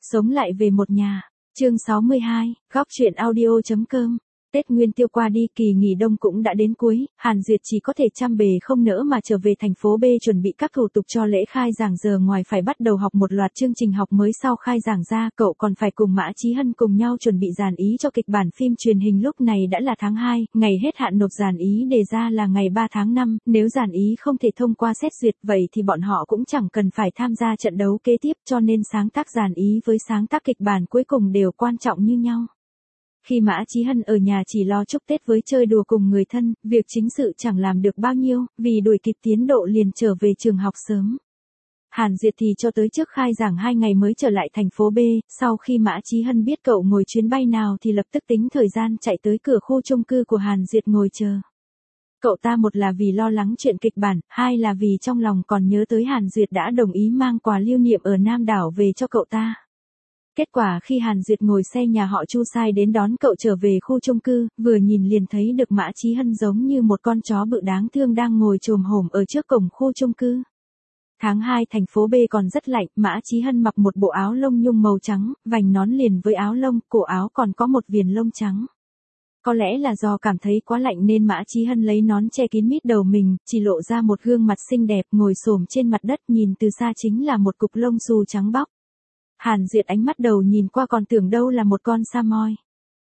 Sống lại về một nhà. Chương 62, góc truyện audio.com. Tết Nguyên Tiêu qua đi, kỳ nghỉ đông cũng đã đến cuối, Hàn Duyệt chỉ có thể chăm bề không nỡ mà trở về thành phố B chuẩn bị các thủ tục cho lễ khai giảng. Giờ ngoài phải bắt đầu học một loạt chương trình học mới sau khai giảng ra, cậu còn phải cùng Mã Chí Hân cùng nhau chuẩn bị dàn ý cho kịch bản phim truyền hình. Lúc này đã là tháng 2, ngày hết hạn nộp dàn ý đề ra là ngày 3 tháng 5, nếu dàn ý không thể thông qua xét duyệt vậy thì bọn họ cũng chẳng cần phải tham gia trận đấu kế tiếp, cho nên sáng tác dàn ý với sáng tác kịch bản cuối cùng đều quan trọng như nhau. Khi Mã Chí Hân ở nhà chỉ lo chúc Tết với chơi đùa cùng người thân, việc chính sự chẳng làm được bao nhiêu, vì đuổi kịp tiến độ liền trở về trường học sớm. Hàn Duyệt thì cho tới trước khai giảng 2 ngày mới trở lại thành phố B, sau khi Mã Chí Hân biết cậu ngồi chuyến bay nào thì lập tức tính thời gian chạy tới cửa khu chung cư của Hàn Duyệt ngồi chờ. Cậu ta một là vì lo lắng chuyện kịch bản, hai là vì trong lòng còn nhớ tới Hàn Duyệt đã đồng ý mang quà lưu niệm ở Nam Đảo về cho cậu ta. Kết quả khi Hàn Duyệt ngồi xe nhà họ Chu sai đến đón cậu trở về khu chung cư, vừa nhìn liền thấy được Mã Chí Hân giống như một con chó bự đáng thương đang ngồi chồm hổm ở trước cổng khu chung cư. Tháng 2 thành phố B còn rất lạnh, Mã Chí Hân mặc một bộ áo lông nhung màu trắng, vành nón liền với áo lông, cổ áo còn có một viền lông trắng. Có lẽ là do cảm thấy quá lạnh nên Mã Chí Hân lấy nón che kín mít đầu mình, chỉ lộ ra một gương mặt xinh đẹp ngồi xổm trên mặt đất, nhìn từ xa chính là một cục lông xù trắng bóc. Hàn Duyệt ánh mắt đầu nhìn qua còn tưởng đâu là một con sa moi.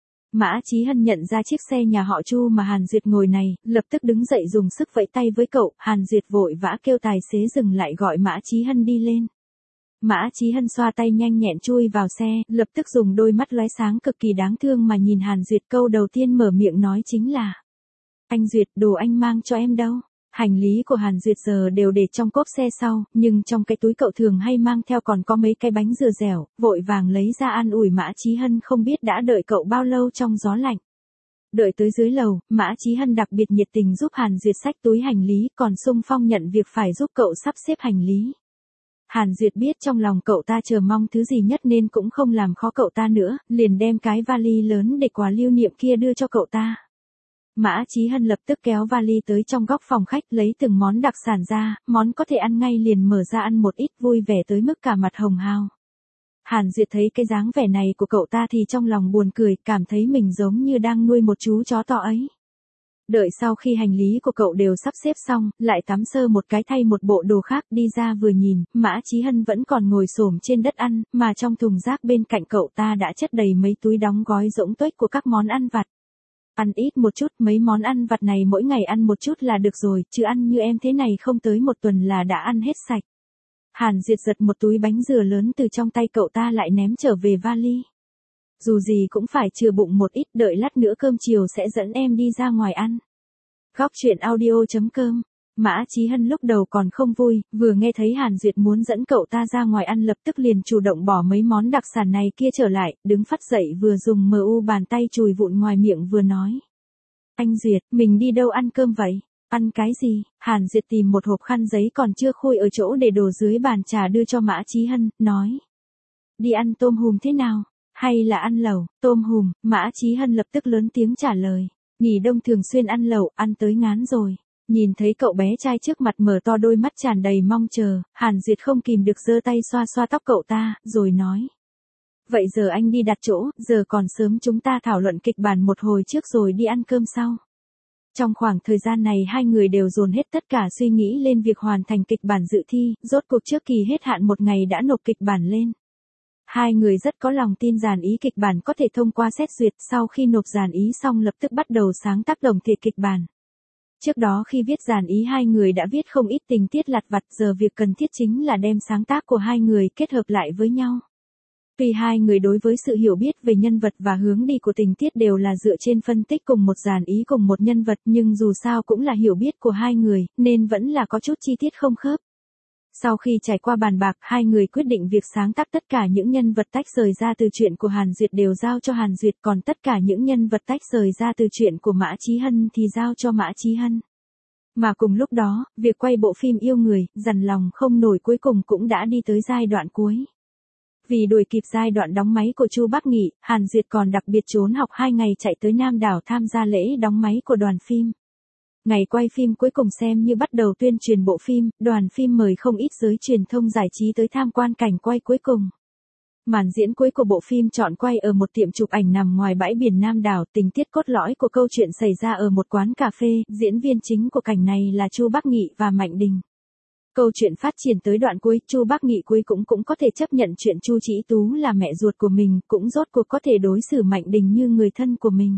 Mã Chí Hân nhận ra chiếc xe nhà họ Chu mà Hàn Duyệt ngồi này, lập tức đứng dậy dùng sức vẫy tay với cậu. Hàn Duyệt vội vã kêu tài xế dừng lại gọi Mã Chí Hân đi lên. Mã Chí Hân xoa tay nhanh nhẹn chui vào xe, lập tức dùng đôi mắt lóe sáng cực kỳ đáng thương mà nhìn Hàn Duyệt. Câu đầu tiên mở miệng nói chính là: "Anh Duyệt, đồ anh mang cho em đâu?" Hành lý của Hàn Duyệt giờ đều để trong cốp xe sau, nhưng trong cái túi cậu thường hay mang theo còn có mấy cái bánh dừa dẻo, vội vàng lấy ra an ủi Mã Chí Hân không biết đã đợi cậu bao lâu trong gió lạnh. Đợi tới dưới lầu, Mã Chí Hân đặc biệt nhiệt tình giúp Hàn Duyệt xách túi hành lý, còn xung phong nhận việc phải giúp cậu sắp xếp hành lý. Hàn Duyệt biết trong lòng cậu ta chờ mong thứ gì nhất nên cũng không làm khó cậu ta nữa, liền đem cái vali lớn để quà lưu niệm kia đưa cho cậu ta. Mã Chí Hân lập tức kéo vali tới trong góc phòng khách lấy từng món đặc sản ra, món có thể ăn ngay liền mở ra ăn một ít, vui vẻ tới mức cả mặt hồng hào. Hàn Duyệt thấy cái dáng vẻ này của cậu ta thì trong lòng buồn cười, cảm thấy mình giống như đang nuôi một chú chó to ấy. Đợi sau khi hành lý của cậu đều sắp xếp xong, lại tắm sơ một cái thay một bộ đồ khác đi ra vừa nhìn, Mã Chí Hân vẫn còn ngồi xổm trên đất ăn, mà trong thùng rác bên cạnh cậu ta đã chất đầy mấy túi đóng gói rỗng tuếch của các món ăn vặt. Ăn ít một chút, mấy món ăn vặt này mỗi ngày ăn một chút là được rồi, chứ ăn như em thế này không tới một tuần là đã ăn hết sạch. Hàn Duyệt giật một túi bánh dừa lớn từ trong tay cậu ta lại ném trở về vali. Dù gì cũng phải chừa bụng một ít, đợi lát nữa cơm chiều sẽ dẫn em đi ra ngoài ăn. Góc truyện audio.com. Mã Chí Hân lúc đầu còn không vui, vừa nghe thấy Hàn Duyệt muốn dẫn cậu ta ra ngoài ăn lập tức liền chủ động bỏ mấy món đặc sản này kia trở lại, đứng phắt dậy vừa dùng bàn tay chùi vụn ngoài miệng vừa nói: "Anh Duyệt, mình đi đâu ăn cơm vậy?" "Ăn cái gì?" Hàn Duyệt tìm một hộp khăn giấy còn chưa khui ở chỗ để đồ dưới bàn trà đưa cho Mã Chí Hân, nói: "Đi ăn tôm hùm thế nào? Hay là ăn lẩu?" "Tôm hùm." Mã Chí Hân lập tức lớn tiếng trả lời. Nghỉ đông thường xuyên ăn lẩu, ăn tới ngán rồi. Nhìn thấy cậu bé trai trước mặt mở to đôi mắt tràn đầy mong chờ, Hàn Duyệt không kìm được giơ tay xoa xoa tóc cậu ta, rồi nói: "Vậy giờ anh đi đặt chỗ, giờ còn sớm, chúng ta thảo luận kịch bản một hồi trước rồi đi ăn cơm sau." Trong khoảng thời gian này hai người đều dồn hết tất cả suy nghĩ lên việc hoàn thành kịch bản dự thi, rốt cuộc trước kỳ hết hạn một ngày đã nộp kịch bản lên. Hai người rất có lòng tin dàn ý kịch bản có thể thông qua xét duyệt, sau khi nộp dàn ý xong lập tức bắt đầu sáng tác đồng thể kịch bản. Trước đó khi viết dàn ý hai người đã viết không ít tình tiết lặt vặt, giờ việc cần thiết chính là đem sáng tác của hai người kết hợp lại với nhau. Tuy hai người đối với sự hiểu biết về nhân vật và hướng đi của tình tiết đều là dựa trên phân tích cùng một dàn ý cùng một nhân vật, nhưng dù sao cũng là hiểu biết của hai người, nên vẫn là có chút chi tiết không khớp. Sau khi trải qua bàn bạc, hai người quyết định việc sáng tác tất cả những nhân vật tách rời ra từ truyện của Hàn Duyệt đều giao cho Hàn Duyệt, còn tất cả những nhân vật tách rời ra từ truyện của Mã Chí Hân thì giao cho Mã Chí Hân. Mà cùng lúc đó, việc quay bộ phim Yêu Người, Dằn Lòng Không Nổi cuối cùng cũng đã đi tới giai đoạn cuối. Vì đuổi kịp giai đoạn đóng máy của Chu Bắc Nghị, Hàn Duyệt còn đặc biệt trốn học 2 ngày chạy tới Nam Đảo tham gia lễ đóng máy của đoàn phim. Ngày quay phim cuối cùng xem như bắt đầu tuyên truyền bộ phim, đoàn phim mời không ít giới truyền thông giải trí tới tham quan cảnh quay cuối cùng. Màn diễn cuối của bộ phim chọn quay ở một tiệm chụp ảnh nằm ngoài bãi biển Nam Đảo, tình tiết cốt lõi của câu chuyện xảy ra ở một quán cà phê, diễn viên chính của cảnh này là Chu Bắc Nghị và Mạnh Đình. Câu chuyện phát triển tới đoạn cuối, Chu Bắc Nghị cuối cũng có thể chấp nhận chuyện Chu Chỉ Tú là mẹ ruột của mình, cũng rốt cuộc có thể đối xử Mạnh Đình như người thân của mình.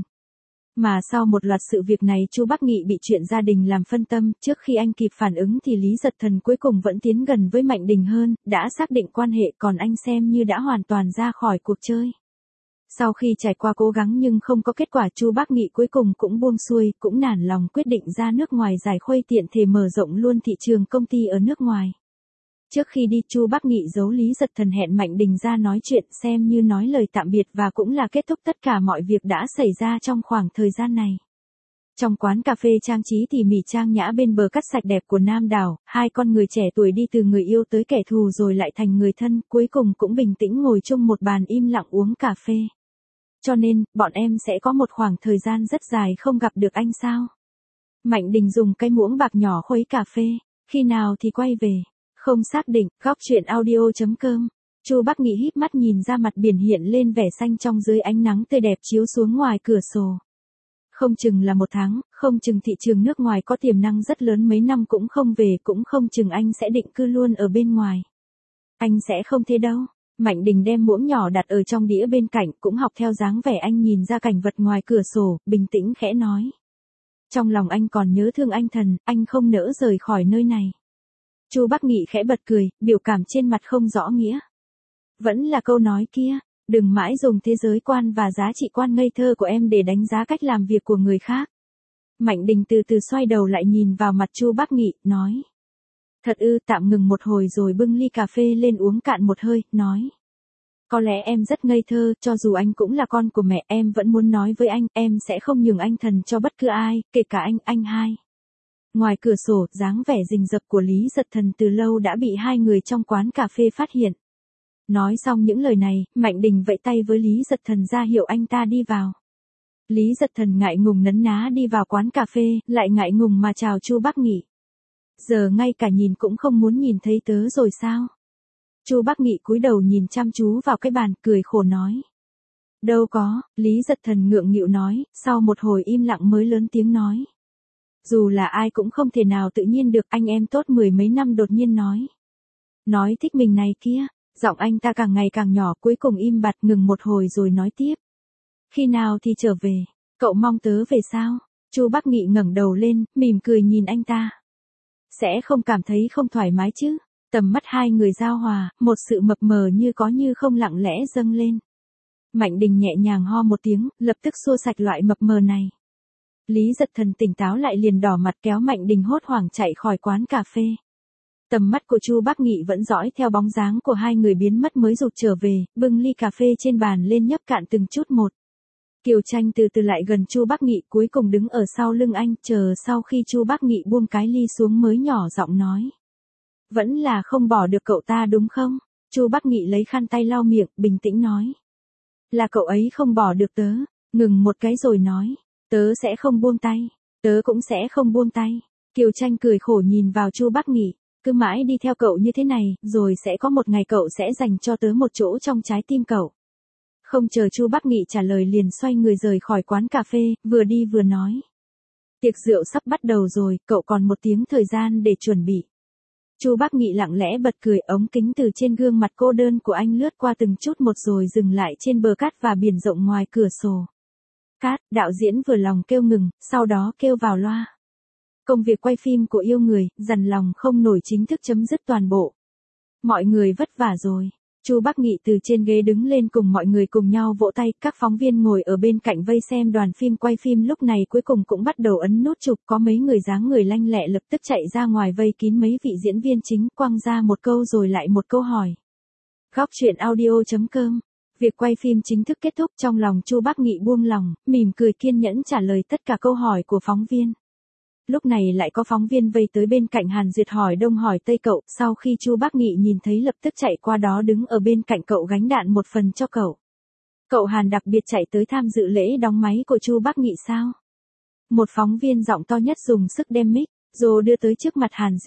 Mà sau một loạt sự việc này, Chu Bắc Nghị bị chuyện gia đình làm phân tâm, trước khi anh kịp phản ứng thì Lý Giật Thần cuối cùng vẫn tiến gần với Mạnh Đình hơn, đã xác định quan hệ, còn anh xem như đã hoàn toàn ra khỏi cuộc chơi. Sau khi trải qua cố gắng nhưng không có kết quả, Chu Bắc Nghị cuối cùng cũng buông xuôi, cũng nản lòng quyết định ra nước ngoài giải khuây, tiện thể mở rộng luôn thị trường công ty ở nước ngoài. Trước khi đi, Chu Bắc Nghị giấu Lý Giật Thần hẹn Mạnh Đình ra nói chuyện, xem như nói lời tạm biệt và cũng là kết thúc tất cả mọi việc đã xảy ra trong khoảng thời gian này. Trong quán cà phê trang trí tỉ mỉ trang nhã bên bờ cát sạch đẹp của Nam Đảo, hai con người trẻ tuổi đi từ người yêu tới kẻ thù rồi lại thành người thân, cuối cùng cũng bình tĩnh ngồi chung một bàn im lặng uống cà phê. Cho nên, bọn em sẽ có một khoảng thời gian rất dài không gặp được anh sao? Mạnh Đình dùng cái muỗng bạc nhỏ khuấy cà phê, khi nào thì quay về? Không xác định. Góc truyện audio.com. Chu Bắc Nghị híp mắt nhìn ra mặt biển hiện lên vẻ xanh trong dưới ánh nắng tươi đẹp chiếu xuống ngoài cửa sổ. Không chừng là 1 tháng, không chừng thị trường nước ngoài có tiềm năng rất lớn, mấy năm cũng không về, cũng không chừng anh sẽ định cư luôn ở bên ngoài. Anh sẽ không thế đâu. Mạnh Đình đem muỗng nhỏ đặt ở trong đĩa bên cạnh, cũng học theo dáng vẻ anh nhìn ra cảnh vật ngoài cửa sổ, bình tĩnh khẽ nói. Trong lòng anh còn nhớ thương anh Thần, anh không nỡ rời khỏi nơi này. Chu Bắc Nghị khẽ bật cười, biểu cảm trên mặt không rõ nghĩa. Vẫn là câu nói kia, đừng mãi dùng thế giới quan và giá trị quan ngây thơ của em để đánh giá cách làm việc của người khác. Mạnh Đình từ từ xoay đầu lại nhìn vào mặt Chu Bắc Nghị, nói. Thật ư? Tạm ngừng một hồi rồi bưng ly cà phê lên uống cạn một hơi, nói. Có lẽ em rất ngây thơ, cho dù anh cũng là con của mẹ, em vẫn muốn nói với anh, em sẽ không nhường anh Thần cho bất cứ ai, kể cả anh hai. Ngoài cửa sổ, dáng vẻ rình rập của Lý Giật Thần từ lâu đã bị hai người trong quán cà phê phát hiện. Nói xong những lời này, Mạnh Đình vẫy tay với Lý Giật Thần ra hiệu anh ta đi vào. Lý Giật Thần ngại ngùng nấn ná đi vào quán cà phê, lại ngại ngùng mà chào Chu Bắc Nghị. Giờ ngay cả nhìn cũng không muốn nhìn thấy tớ rồi sao? Chu Bắc Nghị cúi đầu nhìn chăm chú vào cái bàn, cười khổ nói. Đâu có, Lý Giật Thần ngượng nghịu nói, sau một hồi im lặng mới lớn tiếng nói. Dù là ai cũng không thể nào tự nhiên được, anh em tốt 10 mấy năm đột nhiên nói. Nói thích mình này kia, giọng anh ta càng ngày càng nhỏ, cuối cùng im bặt, ngừng một hồi rồi nói tiếp. Khi nào thì trở về, cậu mong tớ về sao? Chu Bắc Nghị ngẩng đầu lên, mỉm cười nhìn anh ta. Sẽ không cảm thấy không thoải mái chứ? Tầm mắt hai người giao hòa, một sự mập mờ như có như không lặng lẽ dâng lên. Mạnh Đình nhẹ nhàng ho một tiếng, lập tức xua sạch loại mập mờ này. Lý Giật Thần tỉnh táo lại liền đỏ mặt kéo Mạnh Đình hốt hoảng chạy khỏi quán cà phê. Tầm mắt của Chu Bắc Nghị vẫn dõi theo bóng dáng của hai người biến mất mới rụt trở về, bưng ly cà phê trên bàn lên nhấp cạn từng chút một. Kiều Tranh từ từ lại gần Chu Bắc Nghị, cuối cùng đứng ở sau lưng anh, chờ sau khi Chu Bắc Nghị buông cái ly xuống mới nhỏ giọng nói. Vẫn là không bỏ được cậu ta đúng không? Chu Bắc Nghị lấy khăn tay lau miệng, bình tĩnh nói. Là cậu ấy không bỏ được tớ, ngừng một cái rồi nói. Tớ sẽ không buông tay, tớ cũng sẽ không buông tay. Kiều Tranh cười khổ nhìn vào Chu Bắc Nghị, cứ mãi đi theo cậu như thế này, rồi sẽ có một ngày cậu sẽ dành cho tớ một chỗ trong trái tim cậu. Không chờ Chu Bắc Nghị trả lời liền xoay người rời khỏi quán cà phê, vừa đi vừa nói. Tiệc rượu sắp bắt đầu rồi, cậu còn 1 tiếng thời gian để chuẩn bị. Chu Bắc Nghị lặng lẽ bật cười, ống kính từ trên gương mặt cô đơn của anh lướt qua từng chút một rồi dừng lại trên bờ cát và biển rộng ngoài cửa sổ. Cát, đạo diễn vừa lòng kêu ngừng, sau đó kêu vào loa. Công việc quay phim của Yêu Người, Dằn Lòng Không Nổi chính thức chấm dứt toàn bộ. Mọi người vất vả rồi. Chu Bắc Nghị từ trên ghế đứng lên cùng mọi người cùng nhau vỗ tay, các phóng viên ngồi ở bên cạnh vây xem đoàn phim quay phim lúc này cuối cùng cũng bắt đầu ấn nút chụp, có mấy người dáng người lanh lẹ lập tức chạy ra ngoài vây kín mấy vị diễn viên chính, quăng ra một câu rồi lại một câu hỏi. Góc truyện audio.com. Việc quay phim chính thức kết thúc, trong lòng Chu Bắc Nghị buông lòng, mỉm cười kiên nhẫn trả lời tất cả câu hỏi của phóng viên. Lúc này lại có phóng viên vây tới bên cạnh Hàn Duyệt hỏi đông hỏi tây cậu, sau khi Chu Bắc Nghị nhìn thấy lập tức chạy qua đó đứng ở bên cạnh cậu gánh đạn một phần cho cậu. Cậu Hàn đặc biệt chạy tới tham dự lễ đóng máy của Chu Bắc Nghị sao? Một phóng viên giọng to nhất dùng sức đem mic, rồi đưa tới trước mặt Hàn Duyệt.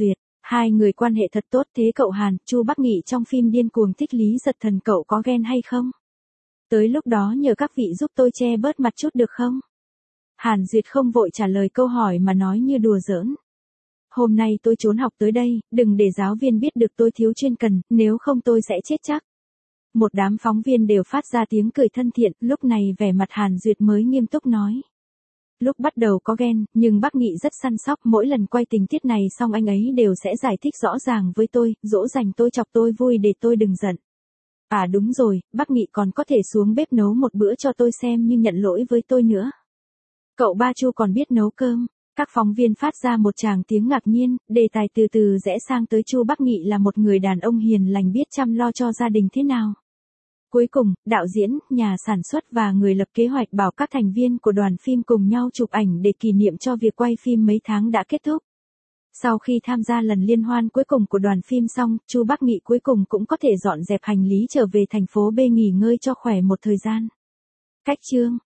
Hai người quan hệ thật tốt, thế cậu Hàn, Chu Bắc Nghị trong phim Điên cuồng thích Lý Giật Thần cậu có ghen hay không? Tới lúc đó nhờ các vị giúp tôi che bớt mặt chút được không? Hàn Duyệt không vội trả lời câu hỏi mà nói như đùa giỡn. Hôm nay tôi trốn học tới đây, đừng để giáo viên biết được tôi thiếu chuyên cần, nếu không tôi sẽ chết chắc. Một đám phóng viên đều phát ra tiếng cười thân thiện, lúc này vẻ mặt Hàn Duyệt mới nghiêm túc nói. Lúc bắt đầu có ghen, nhưng bác Nghị rất săn sóc, mỗi lần quay tình tiết này xong anh ấy đều sẽ giải thích rõ ràng với tôi, dỗ dành tôi chọc tôi vui để tôi đừng giận. À đúng rồi, bác Nghị còn có thể xuống bếp nấu một bữa cho tôi xem nhưng nhận lỗi với tôi nữa. Cậu ba Chu còn biết nấu cơm. Các phóng viên phát ra một tràng tiếng ngạc nhiên, đề tài từ từ rẽ sang tới Chu Bắc Nghị là một người đàn ông hiền lành biết chăm lo cho gia đình thế nào. Cuối cùng, đạo diễn, nhà sản xuất và người lập kế hoạch bảo các thành viên của đoàn phim cùng nhau chụp ảnh để kỷ niệm cho việc quay phim mấy tháng đã kết thúc. Sau khi tham gia lần liên hoan cuối cùng của đoàn phim xong, Chu Bắc Nghị cuối cùng cũng có thể dọn dẹp hành lý trở về thành phố B nghỉ ngơi cho khỏe một thời gian. Cách chương